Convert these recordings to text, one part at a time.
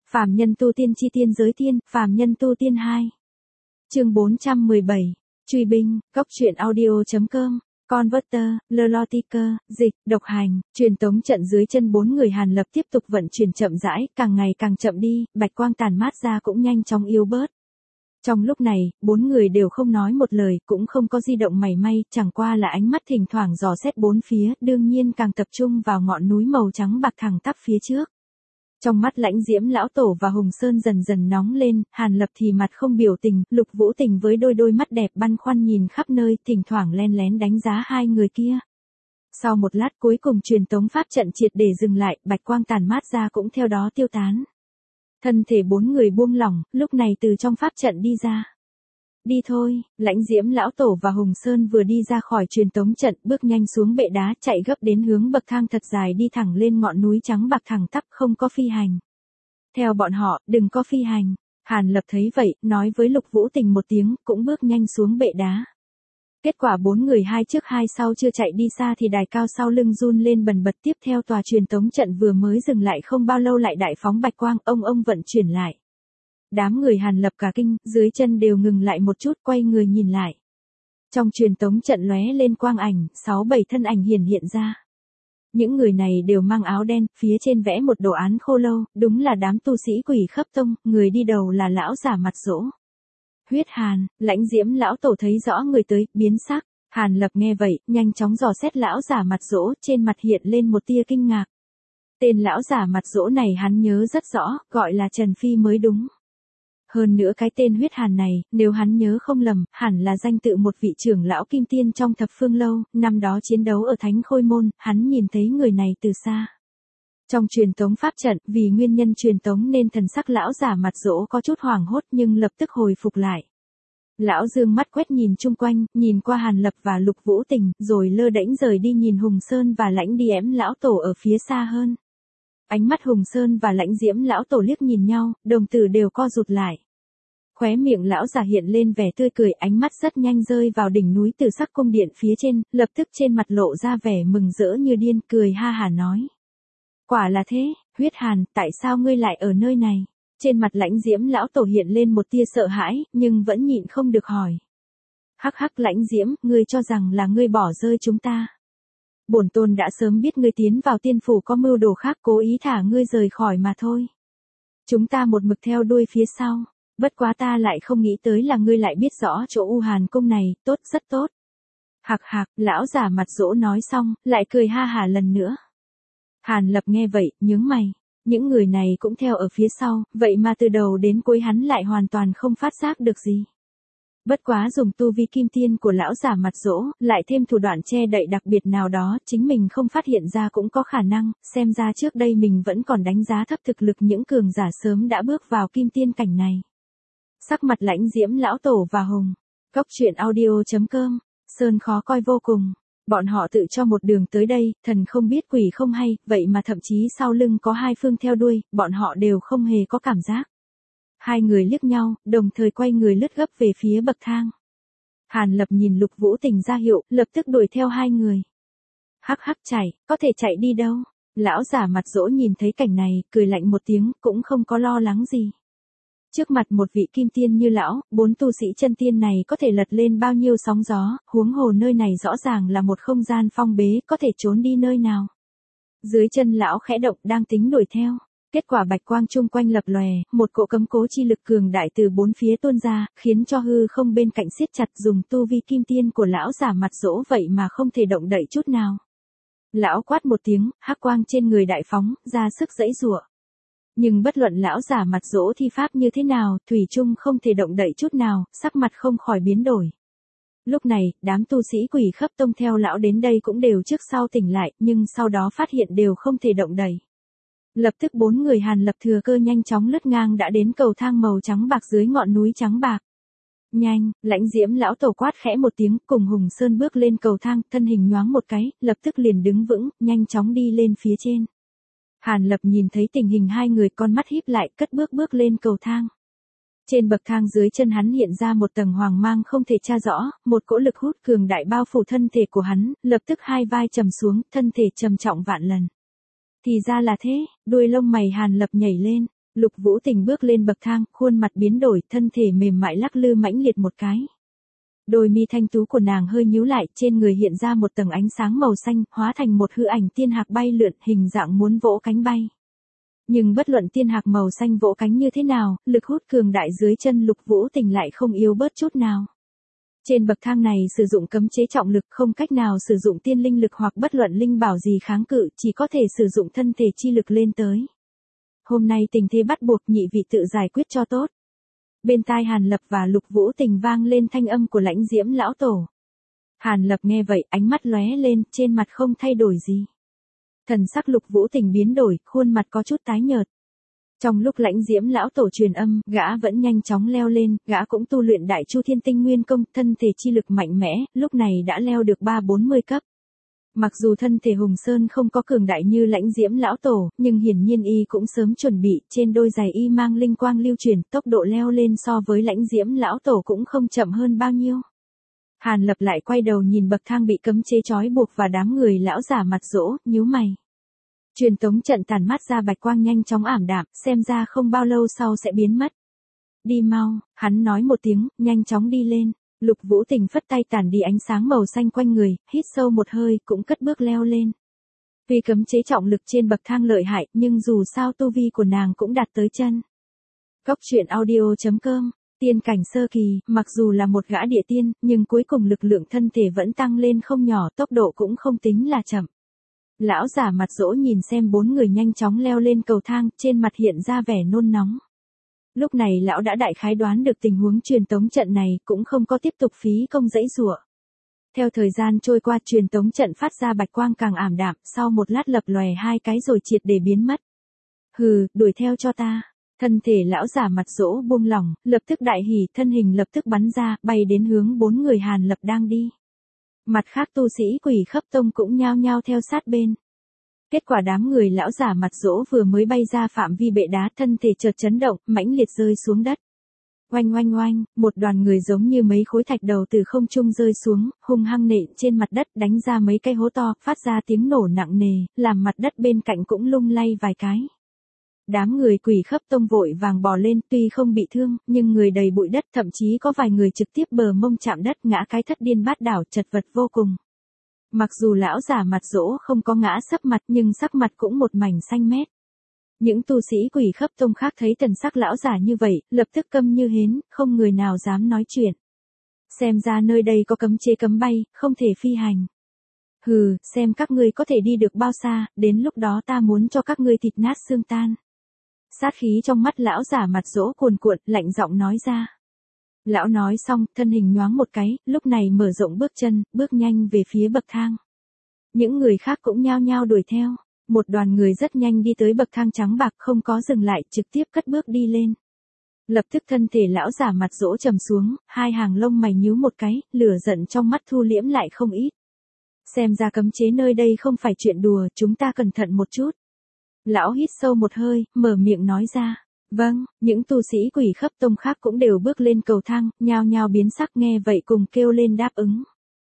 Phàm nhân tu tiên chi tiên giới tiên, phàm nhân tu tiên 2. Chương 417, truy binh, cốc truyện audio.com, Converter, Lelotiker, dịch, độc hành, truyền tống trận dưới chân bốn người Hàn Lập tiếp tục vận chuyển chậm rãi, càng ngày càng chậm đi, bạch quang tàn mát ra cũng nhanh chóng yếu bớt. Trong lúc này, bốn người đều không nói một lời, cũng không có di động mảy may, chẳng qua là ánh mắt thỉnh thoảng dò xét bốn phía, đương nhiên càng tập trung vào ngọn núi màu trắng bạc thẳng tắp phía trước. Trong mắt Lãnh Diễm lão tổ và Hùng Sơn dần dần nóng lên, Hàn Lập thì mặt không biểu tình, Lục Vũ Tình với đôi mắt đẹp băn khoăn nhìn khắp nơi, thỉnh thoảng len lén đánh giá hai người kia. Sau một lát cuối cùng truyền tống pháp trận triệt để dừng lại, bạch quang tàn mát ra cũng theo đó tiêu tán. Thân thể bốn người buông lỏng, lúc này từ trong pháp trận đi ra. Đi thôi, Lãnh Diễm lão tổ và Hùng Sơn vừa đi ra khỏi truyền tống trận, bước nhanh xuống bệ đá, chạy gấp đến hướng bậc thang thật dài đi thẳng lên ngọn núi trắng bạc thẳng tắp, không có phi hành. Theo bọn họ, đừng có phi hành. Hàn Lập thấy vậy, nói với Lục Vũ Tình một tiếng, cũng bước nhanh xuống bệ đá. Kết quả bốn người hai trước hai sau chưa chạy đi xa thì đài cao sau lưng run lên bần bật, tiếp theo tòa truyền tống trận vừa mới dừng lại không bao lâu lại đại phóng bạch quang, ông vận chuyển lại. Đám người Hàn Lập cả kinh, dưới chân đều ngừng lại một chút, quay người nhìn lại. Trong truyền tống trận lóe lên quang ảnh, 6-7 thân ảnh hiện ra. Những người này đều mang áo đen, phía trên vẽ một đồ án khô lâu, đúng là đám tu sĩ Quỷ Khấp Tông, người đi đầu là lão giả mặt dỗ. Huyết Hàn, Lãnh Diễm lão tổ thấy rõ người tới, biến sắc. Hàn Lập nghe vậy, nhanh chóng dò xét lão giả mặt dỗ, trên mặt hiện lên một tia kinh ngạc. Tên lão giả mặt dỗ này hắn nhớ rất rõ, gọi là Trần Phi mới đúng. Hơn nữa cái tên Huyết Hàn này, nếu hắn nhớ không lầm, hẳn là danh tự một vị trưởng lão kim tiên trong Thập Phương Lâu, năm đó chiến đấu ở Thánh Khôi Môn, hắn nhìn thấy người này từ xa. Trong truyền tống pháp trận, vì nguyên nhân truyền tống nên thần sắc lão giả mặt dỗ có chút hoảng hốt nhưng lập tức hồi phục lại. Lão dương mắt quét nhìn chung quanh, nhìn qua Hàn Lập và Lục Vũ Tình, rồi lơ đễnh rời đi nhìn Hùng Sơn và Lãnh Diễm lão tổ ở phía xa hơn. Ánh mắt Hùng Sơn và Lãnh Diễm lão tổ liếc nhìn nhau, đồng tử đều co rụt lại. Khóe miệng lão già hiện lên vẻ tươi cười, ánh mắt rất nhanh rơi vào đỉnh núi Tử Sắc cung điện phía trên, lập tức trên mặt lộ ra vẻ mừng rỡ như điên, cười ha hả nói. Quả là thế, Huyết Hàn, tại sao ngươi lại ở nơi này? Trên mặt Lãnh Diễm lão tổ hiện lên một tia sợ hãi, nhưng vẫn nhịn không được hỏi. Hắc hắc Lãnh Diễm, ngươi cho rằng là ngươi bỏ rơi chúng ta. Bổn tôn đã sớm biết ngươi tiến vào tiên phủ có mưu đồ khác, cố ý thả ngươi rời khỏi mà thôi. Chúng ta một mực theo đuôi phía sau, bất quá ta lại không nghĩ tới là ngươi lại biết rõ chỗ U Hàn cung này, tốt, rất tốt. Hạc hạc, lão giả mặt dỗ nói xong, lại cười ha hả lần nữa. Hàn Lập nghe vậy, nhướng mày, những người này cũng theo ở phía sau, vậy mà từ đầu đến cuối hắn lại hoàn toàn không phát giác được gì. Bất quá dùng tu vi kim tiên của lão giả mặt dỗ, lại thêm thủ đoạn che đậy đặc biệt nào đó, chính mình không phát hiện ra cũng có khả năng, xem ra trước đây mình vẫn còn đánh giá thấp thực lực những cường giả sớm đã bước vào kim tiên cảnh này. Sắc mặt Lãnh Diễm lão tổ và Hùng, cốc truyện audio.com, Sơn khó coi vô cùng. Bọn họ tự cho một đường tới đây, thần không biết quỷ không hay, vậy mà thậm chí sau lưng có hai phương theo đuôi, bọn họ đều không hề có cảm giác. Hai người liếc nhau, đồng thời quay người lướt gấp về phía bậc thang. Hàn Lập nhìn Lục Vũ Tình ra hiệu, lập tức đuổi theo hai người. Hắc hắc chạy, có thể chạy đi đâu? Lão giả mặt dỗ nhìn thấy cảnh này, cười lạnh một tiếng, cũng không có lo lắng gì. Trước mặt một vị kim tiên như lão, bốn tu sĩ chân tiên này có thể lật lên bao nhiêu sóng gió, huống hồ nơi này rõ ràng là một không gian phong bế, có thể trốn đi nơi nào. Dưới chân lão khẽ động đang tính đuổi theo. Kết quả bạch quang chung quanh lập lòe, một cỗ cấm cố chi lực cường đại từ bốn phía tuôn ra, khiến cho hư không bên cạnh siết chặt, dùng tu vi kim tiên của lão giả mặt dỗ vậy mà không thể động đậy chút nào. Lão quát một tiếng, hắc quang trên người đại phóng, ra sức giãy giụa. Nhưng bất luận lão giả mặt dỗ thi pháp như thế nào, thủy chung không thể động đậy chút nào, sắc mặt không khỏi biến đổi. Lúc này, đám tu sĩ Quỷ Khấp Tông theo lão đến đây cũng đều trước sau tỉnh lại, nhưng sau đó phát hiện đều không thể động đậy. Lập tức bốn người Hàn Lập thừa cơ nhanh chóng lướt ngang đã đến cầu thang màu trắng bạc dưới ngọn núi trắng bạc. Nhanh, Lãnh Diễm lão tổ quát khẽ một tiếng, cùng Hùng Sơn bước lên cầu thang, thân hình nhoáng một cái, lập tức liền đứng vững, nhanh chóng đi lên phía trên. Hàn Lập nhìn thấy tình hình hai người, con mắt híp lại, cất bước lên cầu thang. Trên bậc thang dưới chân hắn hiện ra một tầng hoàng mang không thể tra rõ, một cỗ lực hút cường đại bao phủ thân thể của hắn, lập tức hai vai trầm xuống, thân thể trầm trọng vạn lần. Thì ra là thế, đuôi lông mày Hàn Lập nhảy lên, Lục Vũ Tình bước lên bậc thang, khuôn mặt biến đổi, thân thể mềm mại lắc lư mãnh liệt một cái. Đôi mi thanh tú của nàng hơi nhíu lại, trên người hiện ra một tầng ánh sáng màu xanh, hóa thành một hư ảnh tiên hạc bay lượn, hình dạng muốn vỗ cánh bay. Nhưng bất luận tiên hạc màu xanh vỗ cánh như thế nào, lực hút cường đại dưới chân Lục Vũ Tình lại không yếu bớt chút nào. Trên bậc thang này sử dụng cấm chế trọng lực, không cách nào sử dụng tiên linh lực hoặc bất luận linh bảo gì kháng cự, chỉ có thể sử dụng thân thể chi lực lên tới. Hôm nay tình thế bắt buộc, nhị vị tự giải quyết cho tốt. Bên tai Hàn Lập và Lục Vũ Tình vang lên thanh âm của Lãnh Diễm lão tổ. Hàn Lập nghe vậy, ánh mắt lóe lên, trên mặt không thay đổi gì. Thần sắc Lục Vũ Tình biến đổi, khuôn mặt có chút tái nhợt. Trong lúc Lãnh Diễm lão tổ truyền âm, gã vẫn nhanh chóng leo lên, gã cũng tu luyện Đại Chu Thiên Tinh Nguyên Công, thân thể chi lực mạnh mẽ, lúc này đã leo được 3-40 cấp. Mặc dù thân thể Hùng Sơn không có cường đại như Lãnh Diễm lão tổ, nhưng hiển nhiên y cũng sớm chuẩn bị, trên đôi giày y mang linh quang lưu chuyển, tốc độ leo lên so với Lãnh Diễm lão tổ cũng không chậm hơn bao nhiêu. Hàn Lập lại quay đầu nhìn bậc thang bị cấm chế trói buộc và đám người lão giả mặt dỗ, nhíu mày. Truyền tống trận tản mát ra bạch quang nhanh chóng ảm đạm, xem ra không bao lâu sau sẽ biến mất. Đi mau, hắn nói một tiếng, nhanh chóng đi lên. Lục Vũ Tình phất tay tản đi ánh sáng màu xanh quanh người, hít sâu một hơi, cũng cất bước leo lên. Vì cấm chế trọng lực trên bậc thang lợi hại, nhưng dù sao tu vi của nàng cũng đạt tới chân. Cốc truyện audio.com, tiên cảnh sơ kỳ, mặc dù là một gã địa tiên, nhưng cuối cùng lực lượng thân thể vẫn tăng lên không nhỏ, tốc độ cũng không tính là chậm. Lão giả mặt dỗ nhìn xem 4 người nhanh chóng leo lên cầu thang, trên mặt hiện ra vẻ nôn nóng. Lúc này lão đã đại khái đoán được tình huống truyền tống trận này, cũng không có tiếp tục phí công giãy giụa. Theo thời gian trôi qua, truyền tống trận phát ra bạch quang càng ảm đạm, sau một lát lập lòe 2 cái rồi triệt để biến mất. Hừ, đuổi theo cho ta. Thân thể lão giả mặt dỗ buông lỏng, lập tức đại hỉ, thân hình lập tức bắn ra, bay đến hướng 4 người Hàn Lập đang đi. Mặt khác tu sĩ Quỷ Khấp Tông cũng nhao nhao theo sát bên. Kết quả đám người lão giả mặt dỗ vừa mới bay ra phạm vi bệ đá, thân thể chợt chấn động, mãnh liệt rơi xuống đất. Oanh oanh oanh, một đoàn người giống như mấy khối thạch đầu từ không trung rơi xuống, hung hăng nện trên mặt đất, đánh ra mấy cái hố to, phát ra tiếng nổ nặng nề, làm mặt đất bên cạnh cũng lung lay vài cái. Đám người Quỷ Khấp Tông vội vàng bò lên, tuy không bị thương, nhưng người đầy bụi đất, thậm chí có vài người trực tiếp bờ mông chạm đất, ngã cái thất điên bát đảo, chật vật vô cùng. Mặc dù lão giả mặt dỗ không có ngã sấp mặt, nhưng sắc mặt cũng một mảnh xanh mét. Những tu sĩ Quỷ Khấp Tông khác thấy thần sắc lão giả như vậy, lập tức câm như hến, không người nào dám nói chuyện. Xem ra nơi đây có cấm chế cấm bay, không thể phi hành. Hừ, xem các ngươi có thể đi được bao xa, đến lúc đó ta muốn cho các ngươi thịt nát xương tan. Sát khí trong mắt lão giả mặt dỗ cuồn cuộn, lạnh giọng nói ra. Lão nói xong, thân hình nhoáng một cái, lúc này mở rộng bước chân, bước nhanh về phía bậc thang. Những người khác cũng nhao nhao đuổi theo. Một đoàn người rất nhanh đi tới bậc thang trắng bạc, không có dừng lại, trực tiếp cất bước đi lên. Lập tức thân thể lão giả mặt dỗ trầm xuống, hai hàng lông mày nhíu một cái, lửa giận trong mắt thu liễm lại không ít. Xem ra cấm chế nơi đây không phải chuyện đùa, chúng ta cẩn thận một chút. Lão hít sâu một hơi, mở miệng nói ra. Vâng, những tu sĩ Quỷ Khấp Tông khác cũng đều bước lên cầu thang, nhao nhao biến sắc, nghe vậy cùng kêu lên đáp ứng.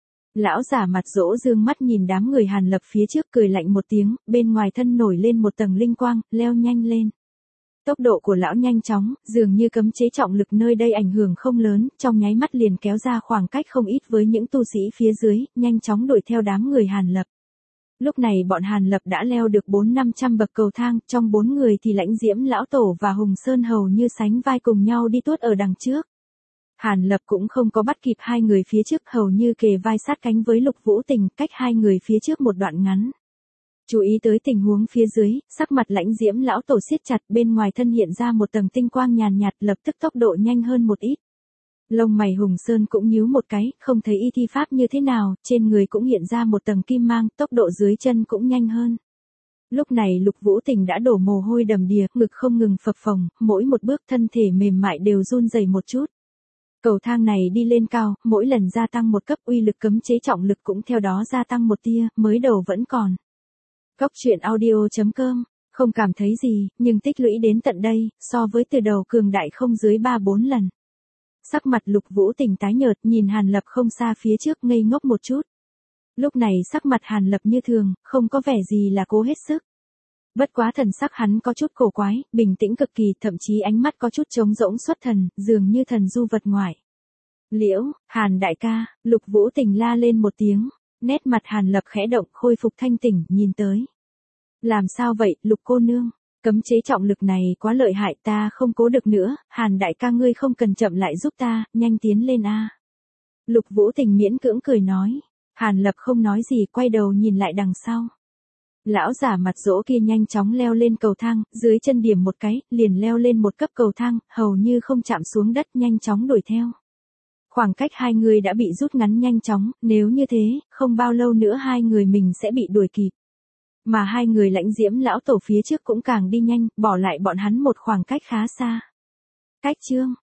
Lão giả mặt dỗ dương mắt nhìn đám người Hàn Lập phía trước, cười lạnh một tiếng, bên ngoài thân nổi lên một tầng linh quang, leo nhanh lên. Tốc độ của lão nhanh chóng, dường như cấm chế trọng lực nơi đây ảnh hưởng không lớn, trong nháy mắt liền kéo ra khoảng cách không ít với những tu sĩ phía dưới, nhanh chóng đuổi theo đám người Hàn Lập. Lúc này bọn Hàn Lập đã leo được 400-500 bậc cầu thang, trong 4 người thì Lãnh Diễm lão tổ và Hùng Sơn hầu như sánh vai cùng nhau đi tuốt ở đằng trước. Hàn Lập cũng không có bắt kịp hai người phía trước, hầu như kề vai sát cánh với Lục Vũ Tình, cách hai người phía trước một đoạn ngắn. Chú ý tới tình huống phía dưới, sắc mặt Lãnh Diễm lão tổ siết chặt, bên ngoài thân hiện ra một tầng tinh quang nhàn nhạt, lập tức tốc độ nhanh hơn một ít. Lông mày Hùng Sơn cũng nhíu một cái, không thấy y thi pháp như thế nào, trên người cũng hiện ra một tầng kim mang, tốc độ dưới chân cũng nhanh hơn. Lúc này Lục Vũ Tình đã đổ mồ hôi đầm đìa, ngực không ngừng phập phồng, mỗi một bước thân thể mềm mại đều run rẩy một chút. Cầu thang này đi lên cao, mỗi lần gia tăng một cấp, uy lực cấm chế trọng lực cũng theo đó gia tăng một tia, mới đầu vẫn còn. Cốc truyện audio.com, không cảm thấy gì, nhưng tích lũy đến tận đây, so với từ đầu cường đại không dưới 3-4 lần. Sắc mặt Lục Vũ Tình tái nhợt, nhìn Hàn Lập không xa phía trước, ngây ngốc một chút. Lúc này sắc mặt Hàn Lập như thường, không có vẻ gì là cố hết sức. Bất quá thần sắc hắn có chút cổ quái, bình tĩnh cực kỳ, thậm chí ánh mắt có chút trống rỗng xuất thần, dường như thần du vật ngoại. Liễu, Hàn đại ca, Lục Vũ Tình la lên một tiếng, nét mặt Hàn Lập khẽ động, khôi phục thanh tỉnh, nhìn tới. Làm sao vậy, Lục cô nương? Cấm chế trọng lực này quá lợi hại, ta không cố được nữa, Hàn đại ca ngươi không cần chậm lại giúp ta, nhanh tiến lên a. Lục Vũ Tình miễn cưỡng cười nói. Hàn Lập không nói gì, quay đầu nhìn lại đằng sau. Lão giả mặt dỗ kia nhanh chóng leo lên cầu thang, dưới chân điểm một cái, liền leo lên một cấp cầu thang, hầu như không chạm xuống đất, nhanh chóng đuổi theo. Khoảng cách hai người đã bị rút ngắn nhanh chóng, nếu như thế, không bao lâu nữa hai người mình sẽ bị đuổi kịp. Mà hai người Lãnh Diễm lão tổ phía trước cũng càng đi nhanh, bỏ lại bọn hắn một khoảng cách khá xa. Cách chương